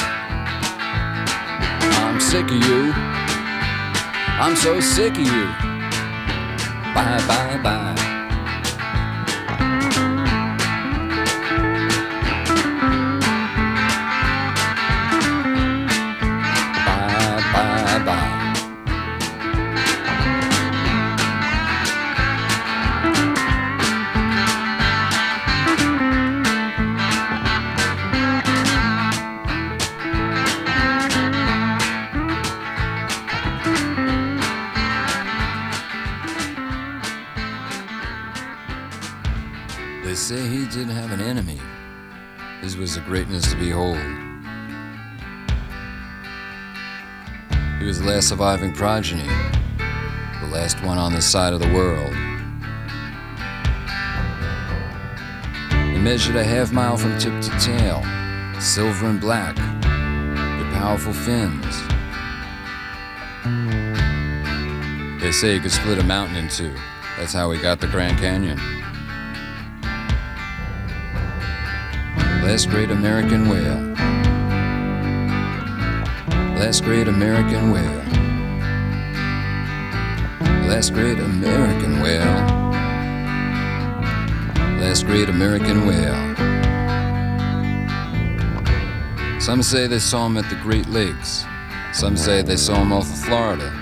I'm sick of you. I'm so sick of you. Bye, bye, bye. Bye, bye, bye. They say he didn't have an enemy. His was a greatness to behold. He was the last surviving progeny, the last one on this side of the world. He measured a half mile from tip to tail, silver and black, with powerful fins. They say he could split a mountain in two. That's how he got the Grand Canyon. Last great American whale. Last great American whale. Last great American whale. Last great American whale. Some say they saw him at the Great Lakes. Some say they saw him off of Florida.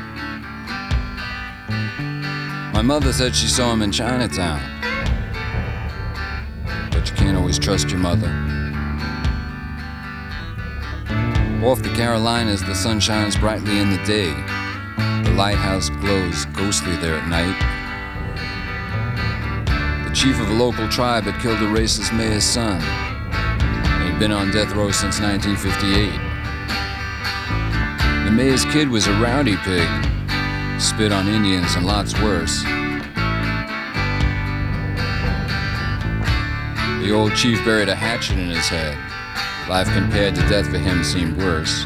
My mother said she saw him in Chinatown. singing Always Trust Your Mother. Off the Carolinas, the sun shines brightly in the day. The lighthouse glows ghostly there at night. The chief of a local tribe had killed a racist mayor's son. He'd been on death row since 1958. The mayor's kid was a rowdy pig, spit on Indians and lots worse. The old chief buried a hatchet in his head. Life compared to death for him seemed worse.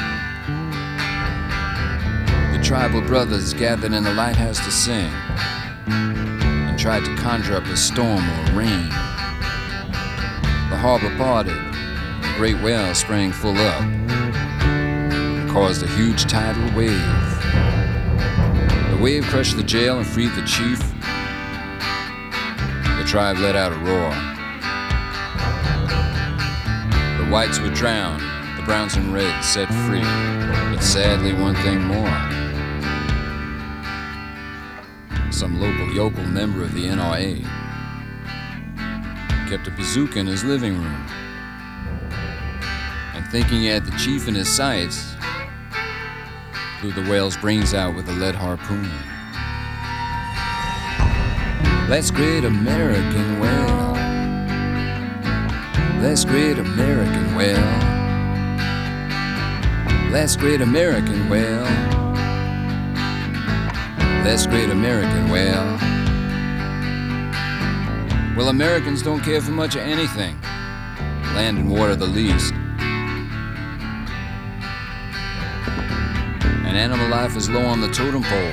The tribal brothers gathered in the lighthouse to sing and tried to conjure up a storm or rain. The harbor parted, a great whale sprang full up and caused a huge tidal wave. The wave crushed the jail and freed the chief. The tribe let out a roar. The whites were drowned, the browns and reds set free, but sadly one thing more. Some local yokel member of the NRA kept a bazooka in his living room, and thinking he had the chief in his sights, blew the whale's brains out with a lead harpoon. Let's great American whale. Let's great American whale. Let's great American whale. Let's great American whale. Well, Americans don't care for much of anything. Land and water the least. And animal life is low on the totem pole,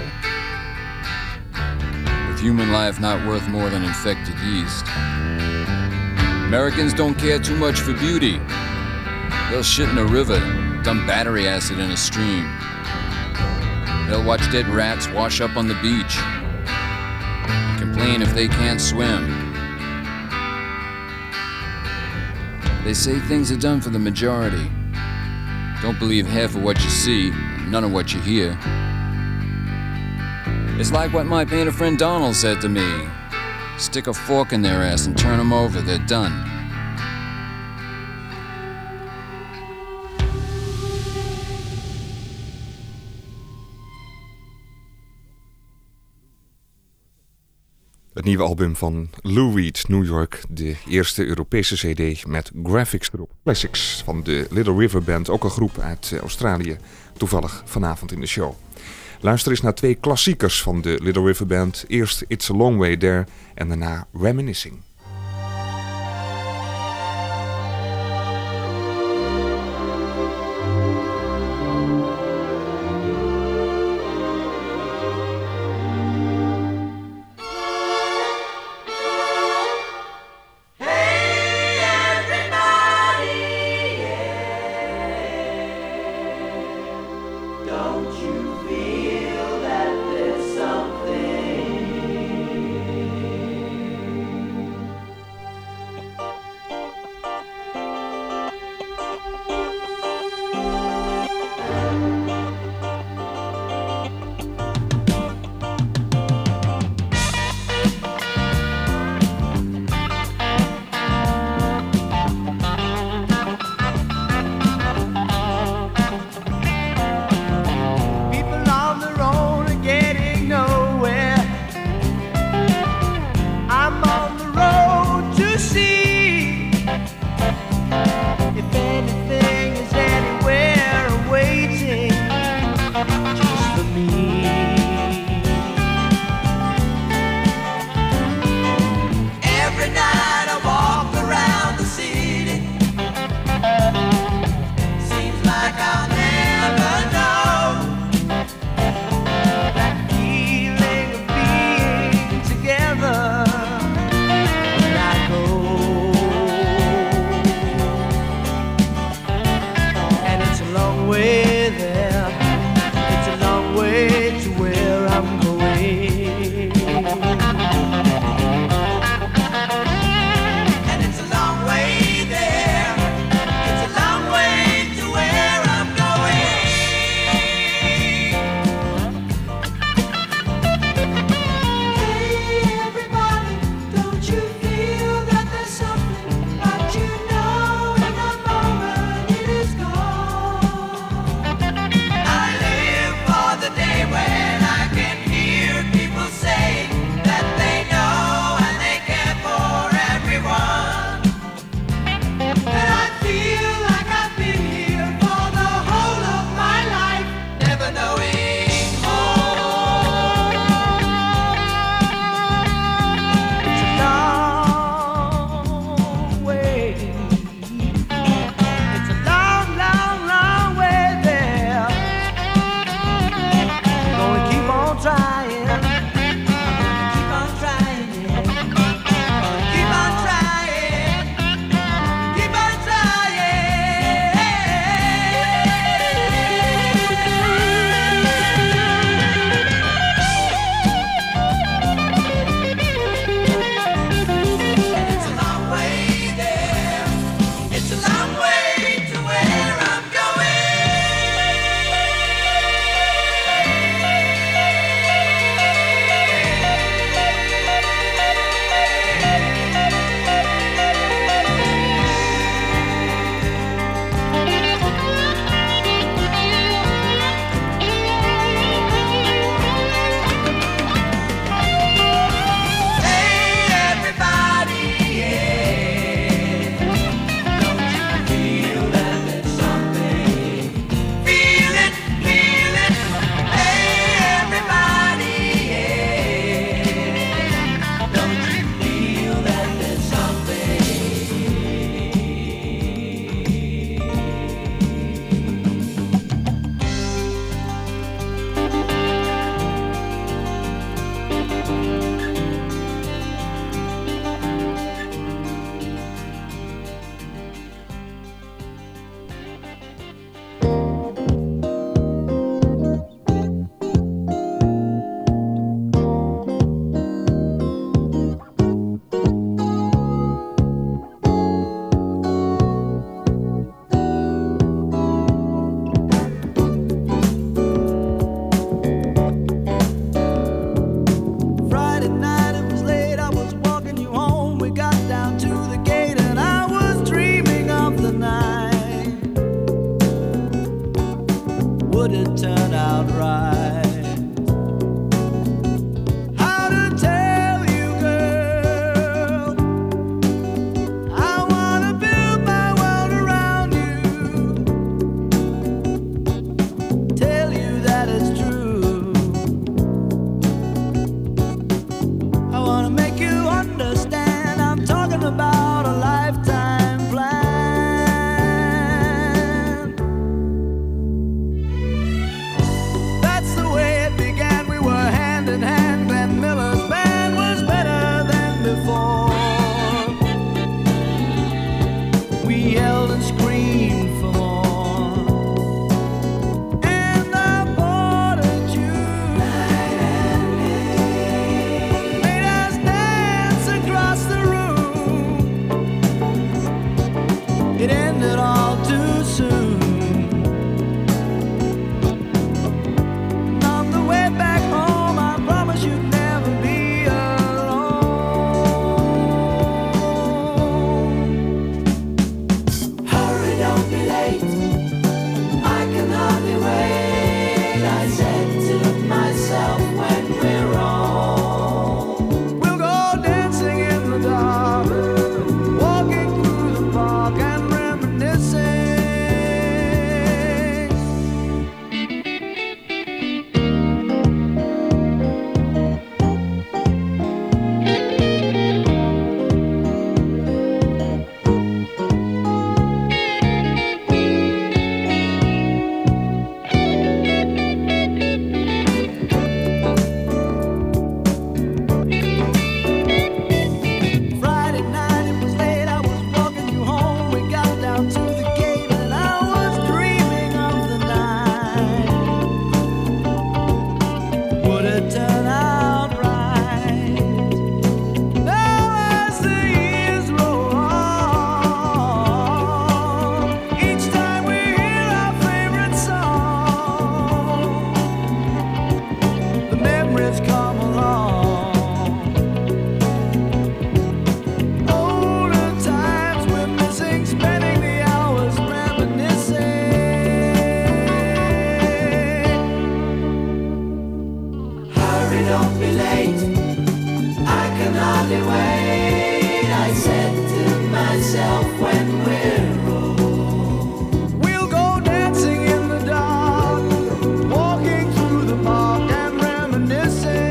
with human life not worth more than infected yeast. Americans don't care too much for beauty. They'll shit in a river, dump battery acid in a stream. They'll watch dead rats wash up on the beach and complain if they can't swim. They say things are done for the majority. Don't believe half of what you see, none of what you hear. It's like what my painter friend Donald said to me. Stick a fork in their ass and turn them over, they're done. Het nieuwe album van Lou Reed, New York, de eerste Europese cd met graphics erop. Classics van de Little River Band, ook een groep uit Australië, toevallig vanavond in de show. Luister eens naar twee klassiekers van de Little River Band. Eerst It's a Long Way There en daarna Reminiscing. it turn out right. Now as the years roll on, each time we hear our favorite song, the memories come along. Older times we're missing, spending the hours reminiscing. Hurry, don't be late, I can hardly wait, I said to myself when we're old. We'll go dancing in the dark, walking through the park and reminiscing.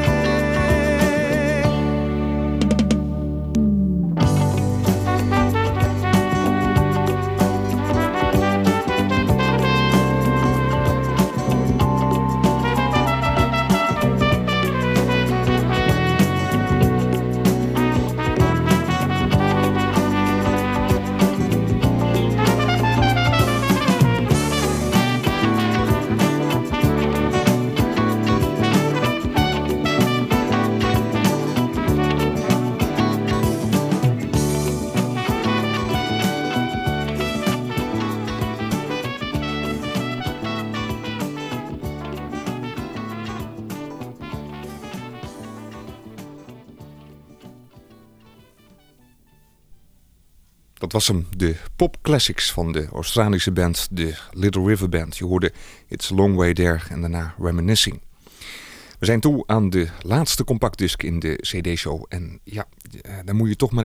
Dat was hem, de pop classics van de Australische band, de Little River Band. Je hoorde It's a Long Way There en daarna Reminiscing. We zijn toe aan de laatste compactdisc in de CD-show. En ja, dan moet je toch maar